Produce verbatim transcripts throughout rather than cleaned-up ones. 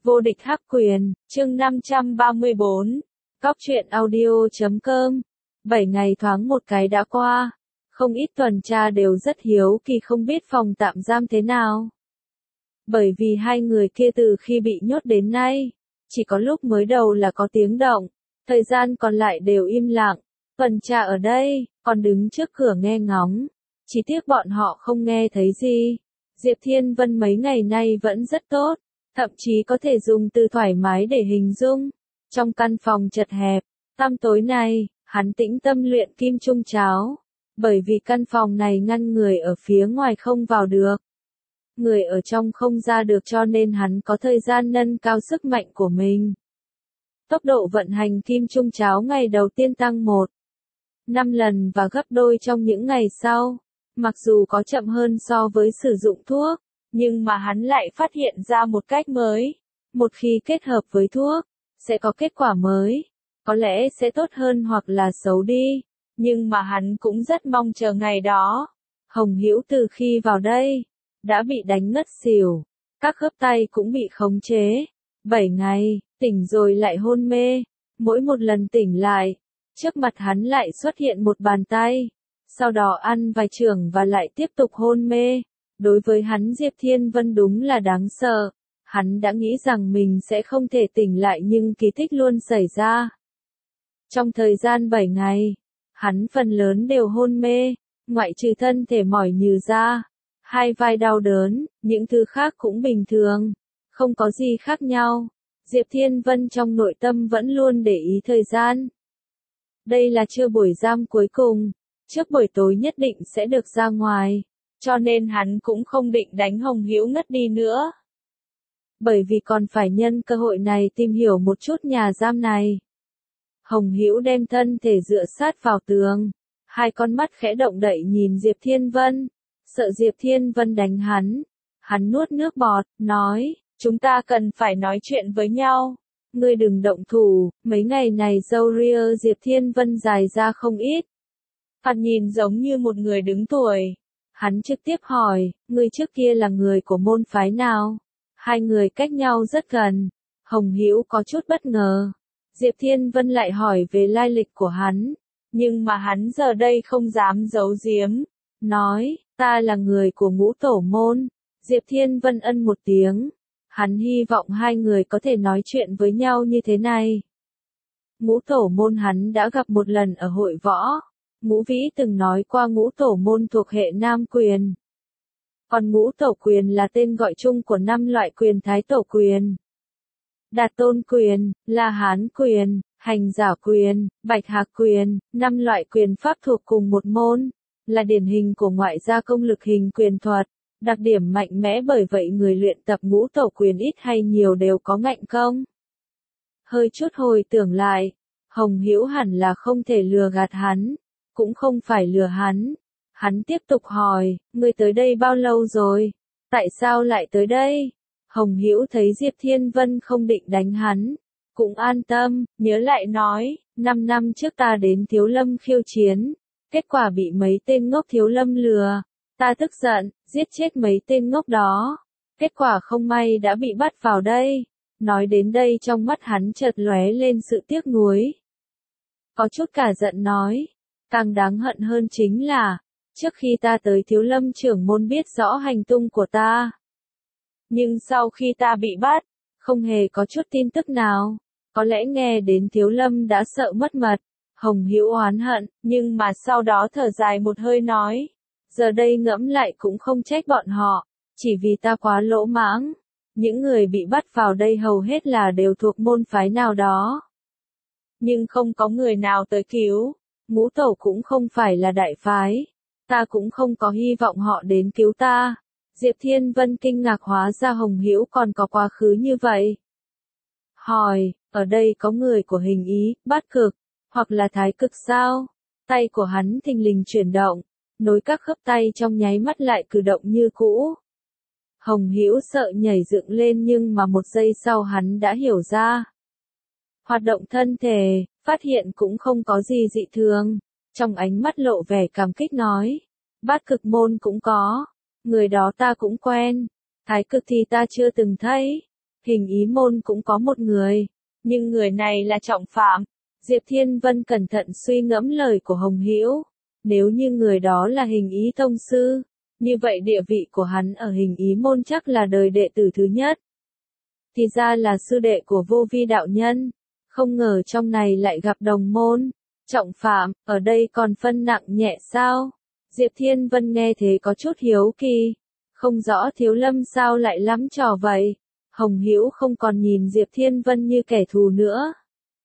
Vô địch hắc quyền, chương năm trăm ba mươi bốn, Cóc truyện audio chấm com. Bảy ngày thoáng một cái đã qua, không ít tuần tra đều rất hiếu kỳ không biết phòng tạm giam thế nào. Bởi vì hai người kia từ khi bị nhốt đến nay, chỉ có lúc mới đầu là có tiếng động, thời gian còn lại đều im lặng. Tuần tra ở đây, còn đứng trước cửa nghe ngóng, chỉ tiếc bọn họ không nghe thấy gì. Diệp Thiên Vân mấy ngày nay vẫn rất tốt, thậm chí có thể dùng từ thoải mái để hình dung. Trong căn phòng chật hẹp, tăm tối này, hắn tĩnh tâm luyện kim trung cháo, bởi vì căn phòng này ngăn người ở phía ngoài không vào được. Người ở trong không ra được cho nên hắn có thời gian nâng cao sức mạnh của mình. Tốc độ vận hành kim trung cháo ngày đầu tiên tăng một năm lần và gấp đôi trong những ngày sau. Mặc dù có chậm hơn so với sử dụng thuốc, nhưng mà hắn lại phát hiện ra một cách mới. Một khi kết hợp với thuốc, sẽ có kết quả mới. Có lẽ sẽ tốt hơn hoặc là xấu đi, nhưng mà hắn cũng rất mong chờ ngày đó. Hồng Hữu từ khi vào đây, đã bị đánh ngất xỉu, các khớp tay cũng bị khống chế. Bảy ngày, tỉnh rồi lại hôn mê, mỗi một lần tỉnh lại, trước mặt hắn lại xuất hiện một bàn tay. Sau đó ăn vài chưởng và lại tiếp tục hôn mê. Đối với hắn Diệp Thiên Vân đúng là đáng sợ. Hắn đã nghĩ rằng mình sẽ không thể tỉnh lại nhưng kỳ tích luôn xảy ra. Trong thời gian bảy ngày, hắn phần lớn đều hôn mê, ngoại trừ thân thể mỏi nhừ ra, hai vai đau đớn, những thứ khác cũng bình thường, không có gì khác nhau. Diệp Thiên Vân trong nội tâm vẫn luôn để ý thời gian. Đây là chưa buổi giam cuối cùng. Trước buổi tối nhất định sẽ được ra ngoài, cho nên hắn cũng không định đánh Hồng Hữu ngất đi nữa. Bởi vì còn phải nhân cơ hội này tìm hiểu một chút nhà giam này. Hồng Hữu đem thân thể dựa sát vào tường, hai con mắt khẽ động đậy nhìn Diệp Thiên Vân, sợ Diệp Thiên Vân đánh hắn. Hắn nuốt nước bọt, nói, chúng ta cần phải nói chuyện với nhau. Ngươi đừng động thủ, mấy ngày này râu ria Diệp Thiên Vân dài ra không ít. Hắn nhìn giống như một người đứng tuổi. Hắn trực tiếp hỏi, ngươi trước kia là người của môn phái nào? Hai người cách nhau rất gần. Hồng Hữu có chút bất ngờ. Diệp Thiên Vân lại hỏi về lai lịch của hắn. Nhưng mà hắn giờ đây không dám giấu giếm. Nói, ta là người của ngũ tổ môn. Diệp Thiên Vân ân một tiếng. Hắn hy vọng hai người có thể nói chuyện với nhau như thế này. Ngũ tổ môn hắn đã gặp một lần ở hội võ. Ngũ Vĩ từng nói qua ngũ tổ môn thuộc hệ nam quyền. Còn ngũ tổ quyền là tên gọi chung của năm loại quyền thái tổ quyền. Đạt tôn quyền, La Hán quyền, hành giả quyền, bạch hạc quyền, năm loại quyền pháp thuộc cùng một môn, là điển hình của ngoại gia công lực hình quyền thuật, đặc điểm mạnh mẽ bởi vậy người luyện tập ngũ tổ quyền ít hay nhiều đều có ngạnh công. Hơi chút hồi tưởng lại, Hồng Hữu hẳn là không thể lừa gạt hắn. Cũng không phải lừa hắn. Hắn tiếp tục hỏi, ngươi tới đây bao lâu rồi? Tại sao lại tới đây? Hồng Hữu thấy Diệp Thiên Vân không định đánh hắn, cũng an tâm, nhớ lại nói, năm năm trước ta đến Thiếu Lâm khiêu chiến, kết quả bị mấy tên ngốc Thiếu Lâm lừa, ta tức giận, giết chết mấy tên ngốc đó, kết quả không may đã bị bắt vào đây. Nói đến đây trong mắt hắn chợt lóe lên sự tiếc nuối. Có chút cả giận nói. Càng đáng hận hơn chính là, trước khi ta tới Thiếu Lâm trưởng môn biết rõ hành tung của ta. Nhưng sau khi ta bị bắt, không hề có chút tin tức nào. Có lẽ nghe đến Thiếu Lâm đã sợ mất mật. Hồng Hữu oán hận, nhưng mà sau đó thở dài một hơi nói. Giờ đây ngẫm lại cũng không trách bọn họ, chỉ vì ta quá lỗ mãng. Những người bị bắt vào đây hầu hết là đều thuộc môn phái nào đó. Nhưng không có người nào tới cứu. Ngũ tổ cũng không phải là đại phái. Ta cũng không có hy vọng họ đến cứu ta. Diệp Thiên Vân kinh ngạc hóa ra Hồng Hữu còn có quá khứ như vậy. Hỏi, ở đây có người của hình ý, bát cực, hoặc là thái cực sao? Tay của hắn thình lình chuyển động, nối các khớp tay trong nháy mắt lại cử động như cũ. Hồng Hữu sợ nhảy dựng lên nhưng mà một giây sau hắn đã hiểu ra. Hoạt động thân thể, phát hiện cũng không có gì dị thường. Trong ánh mắt lộ vẻ cảm kích nói. Bát cực môn cũng có. Người đó ta cũng quen. Thái cực thì ta chưa từng thấy. Hình ý môn cũng có một người, nhưng người này là trọng phạm. Diệp Thiên Vân cẩn thận suy ngẫm lời của Hồng Hữu. Nếu như người đó là hình ý tông sư, như vậy địa vị của hắn ở hình ý môn chắc là đời đệ tử thứ nhất. Thì ra là sư đệ của Vô Vi đạo nhân, không ngờ trong này lại gặp đồng môn. Trọng phạm, ở đây còn phân nặng nhẹ sao? Diệp Thiên Vân nghe thế có chút hiếu kỳ, không rõ Thiếu Lâm sao lại lắm trò vậy. Hồng Hữu không còn nhìn Diệp Thiên Vân như kẻ thù nữa.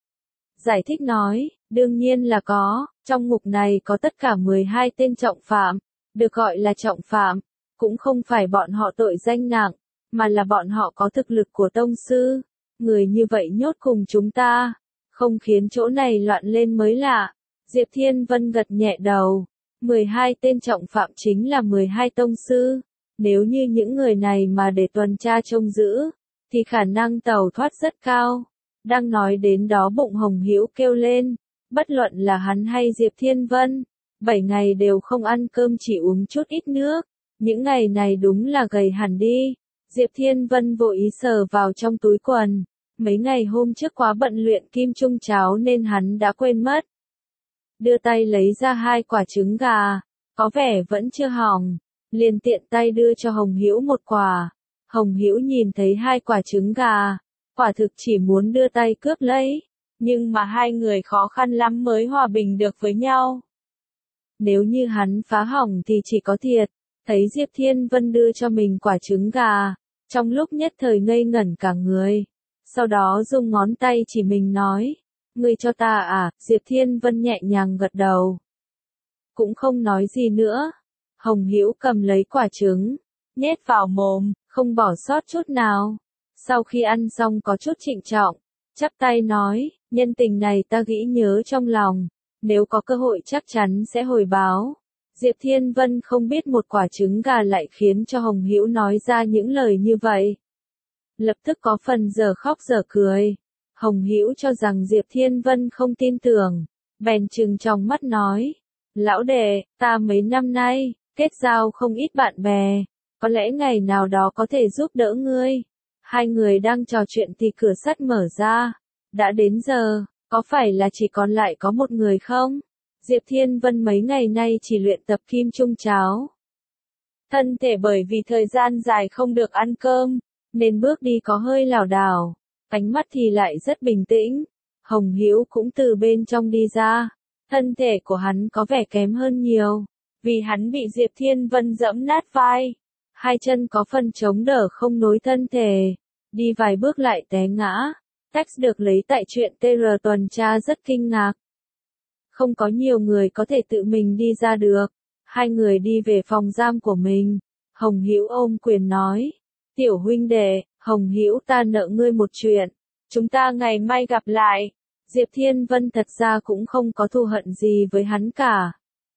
Giải thích nói, đương nhiên là có, trong ngục này có tất cả mười hai tên trọng phạm, được gọi là trọng phạm, cũng không phải bọn họ tội danh nặng, mà là bọn họ có thực lực của tông sư. Người như vậy nhốt cùng chúng ta, không khiến chỗ này loạn lên mới lạ. Diệp Thiên Vân gật nhẹ đầu, mười hai tên trọng phạm chính là mười hai tông sư, nếu như những người này mà để tuần tra trông giữ, thì khả năng tẩu thoát rất cao. Đang nói đến đó bụng Hồng Hữu kêu lên, bất luận là hắn hay Diệp Thiên Vân, bảy ngày đều không ăn cơm chỉ uống chút ít nước, những ngày này đúng là gầy hẳn đi. Diệp Thiên Vân vội ý sờ vào trong túi quần, mấy ngày hôm trước quá bận luyện kim trung cháo nên hắn đã quên mất. Đưa tay lấy ra hai quả trứng gà, có vẻ vẫn chưa hỏng, liền tiện tay đưa cho Hồng Hữu một quả. Hồng Hữu nhìn thấy hai quả trứng gà, quả thực chỉ muốn đưa tay cướp lấy, nhưng mà hai người khó khăn lắm mới hòa bình được với nhau. Nếu như hắn phá hỏng thì chỉ có thiệt. Thấy Diệp Thiên Vân đưa cho mình quả trứng gà, trong lúc nhất thời ngây ngẩn cả người, sau đó dùng ngón tay chỉ mình nói, ngươi cho ta à? Diệp Thiên Vân nhẹ nhàng gật đầu, cũng không nói gì nữa. Hồng Hữu cầm lấy quả trứng, nhét vào mồm, không bỏ sót chút nào. Sau khi ăn xong có chút trịnh trọng, chắp tay nói, nhân tình này ta ghi nhớ trong lòng, nếu có cơ hội chắc chắn sẽ hồi báo. Diệp Thiên Vân không biết một quả trứng gà lại khiến cho Hồng Hữu nói ra những lời như vậy. Lập tức có phần giờ khóc giờ cười. Hồng Hữu cho rằng Diệp Thiên Vân không tin tưởng, bèn trừng trong mắt nói, lão đệ, ta mấy năm nay, kết giao không ít bạn bè, có lẽ ngày nào đó có thể giúp đỡ ngươi. Hai người đang trò chuyện thì cửa sắt mở ra, đã đến giờ, có phải là chỉ còn lại có một người không? Diệp Thiên Vân mấy ngày nay chỉ luyện tập kim trung cháo. Thân thể bởi vì thời gian dài không được ăn cơm, nên bước đi có hơi lảo đảo, ánh mắt thì lại rất bình tĩnh. Hồng Hữu cũng từ bên trong đi ra, thân thể của hắn có vẻ kém hơn nhiều, vì hắn bị Diệp Thiên Vân giẫm nát vai, hai chân có phần chống đỡ không nối thân thể, đi vài bước lại té ngã. Text được lấy tại truyện tê rờ tuần tra rất kinh ngạc. Không có nhiều người có thể tự mình đi ra được. Hai người đi về phòng giam của mình. Hồng Hữu ôm quyền nói, tiểu huynh đệ, Hồng Hữu ta nợ ngươi một chuyện, chúng ta ngày mai gặp lại. Diệp Thiên Vân thật ra cũng không có thù hận gì với hắn cả,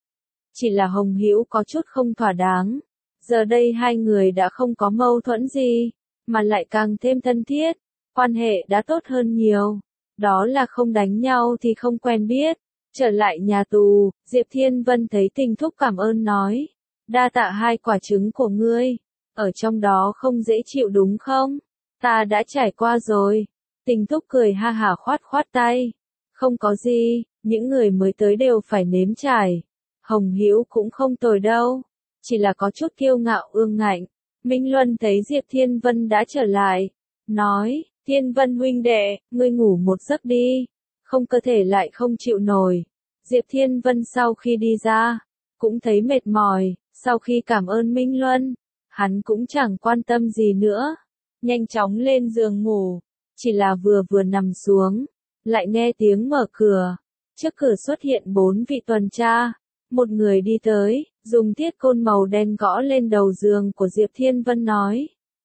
chỉ là Hồng Hữu có chút không thỏa đáng. Giờ đây hai người đã không có mâu thuẫn gì, mà lại càng thêm thân thiết, quan hệ đã tốt hơn nhiều. Đó là không đánh nhau thì không quen biết. Trở lại nhà tù, Diệp Thiên Vân thấy Tình Thúc cảm ơn nói, đa tạ hai quả trứng của ngươi, ở trong đó không dễ chịu đúng không? Ta đã trải qua rồi. Tình Thúc cười ha hả khoát khoát tay, không có gì, những người mới tới đều phải nếm trải. Hồng Hữu cũng không tồi đâu, chỉ là có chút kiêu ngạo ương ngạnh. Minh Luân thấy Diệp Thiên Vân đã trở lại, nói, Thiên Vân huynh đệ, ngươi ngủ một giấc đi, không cơ thể lại không chịu nổi. Diệp Thiên Vân sau khi đi ra, cũng thấy mệt mỏi, sau khi cảm ơn Minh Luân, hắn cũng chẳng quan tâm gì nữa, nhanh chóng lên giường ngủ, chỉ là vừa vừa nằm xuống, lại nghe tiếng mở cửa, trước cửa xuất hiện bốn vị tuần tra, một người đi tới, dùng thiết côn màu đen gõ lên đầu giường của Diệp Thiên Vân nói,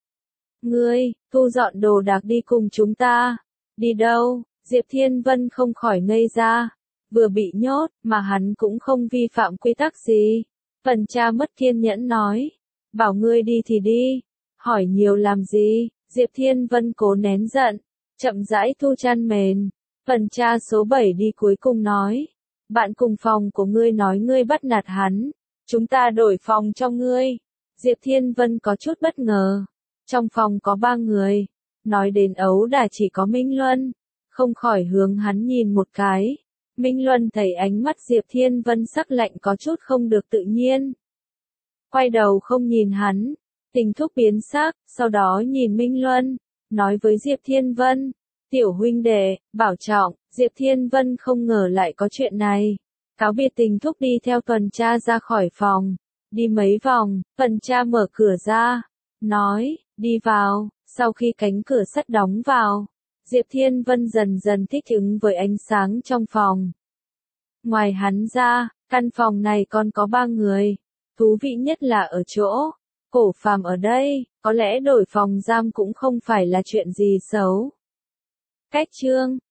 ngươi, thu dọn đồ đạc đi cùng chúng ta. Đi đâu? Diệp Thiên Vân không khỏi ngây ra, vừa bị nhốt, mà hắn cũng không vi phạm quy tắc gì. Tuần tra mất kiên nhẫn nói, bảo ngươi đi thì đi, hỏi nhiều làm gì? Diệp Thiên Vân cố nén giận, chậm rãi thu chăn mền. Tuần tra số bảy đi cuối cùng nói, bạn cùng phòng của ngươi nói ngươi bắt nạt hắn, chúng ta đổi phòng cho ngươi. Diệp Thiên Vân có chút bất ngờ, trong phòng có ba người, Nói đến ấu đả chỉ có Minh Luân, không khỏi hướng hắn nhìn một cái. Minh Luân thấy ánh mắt Diệp Thiên Vân sắc lạnh có chút không được tự nhiên. Quay đầu không nhìn hắn, Tình Thúc biến sắc, sau đó nhìn Minh Luân, nói với Diệp Thiên Vân, tiểu huynh đệ, bảo trọng. Diệp Thiên Vân không ngờ lại có chuyện này. Cáo biệt Tình Thúc đi theo tuần tra ra khỏi phòng, đi mấy vòng, tuần tra mở cửa ra, nói, đi vào. Sau khi cánh cửa sắt đóng vào, Diệp Thiên Vân dần dần thích ứng với ánh sáng trong phòng. Ngoài hắn ra, căn phòng này còn có ba người. Thú vị nhất là ở chỗ, Cổ Phàm ở đây, có lẽ đổi phòng giam cũng không phải là chuyện gì xấu. Cách chương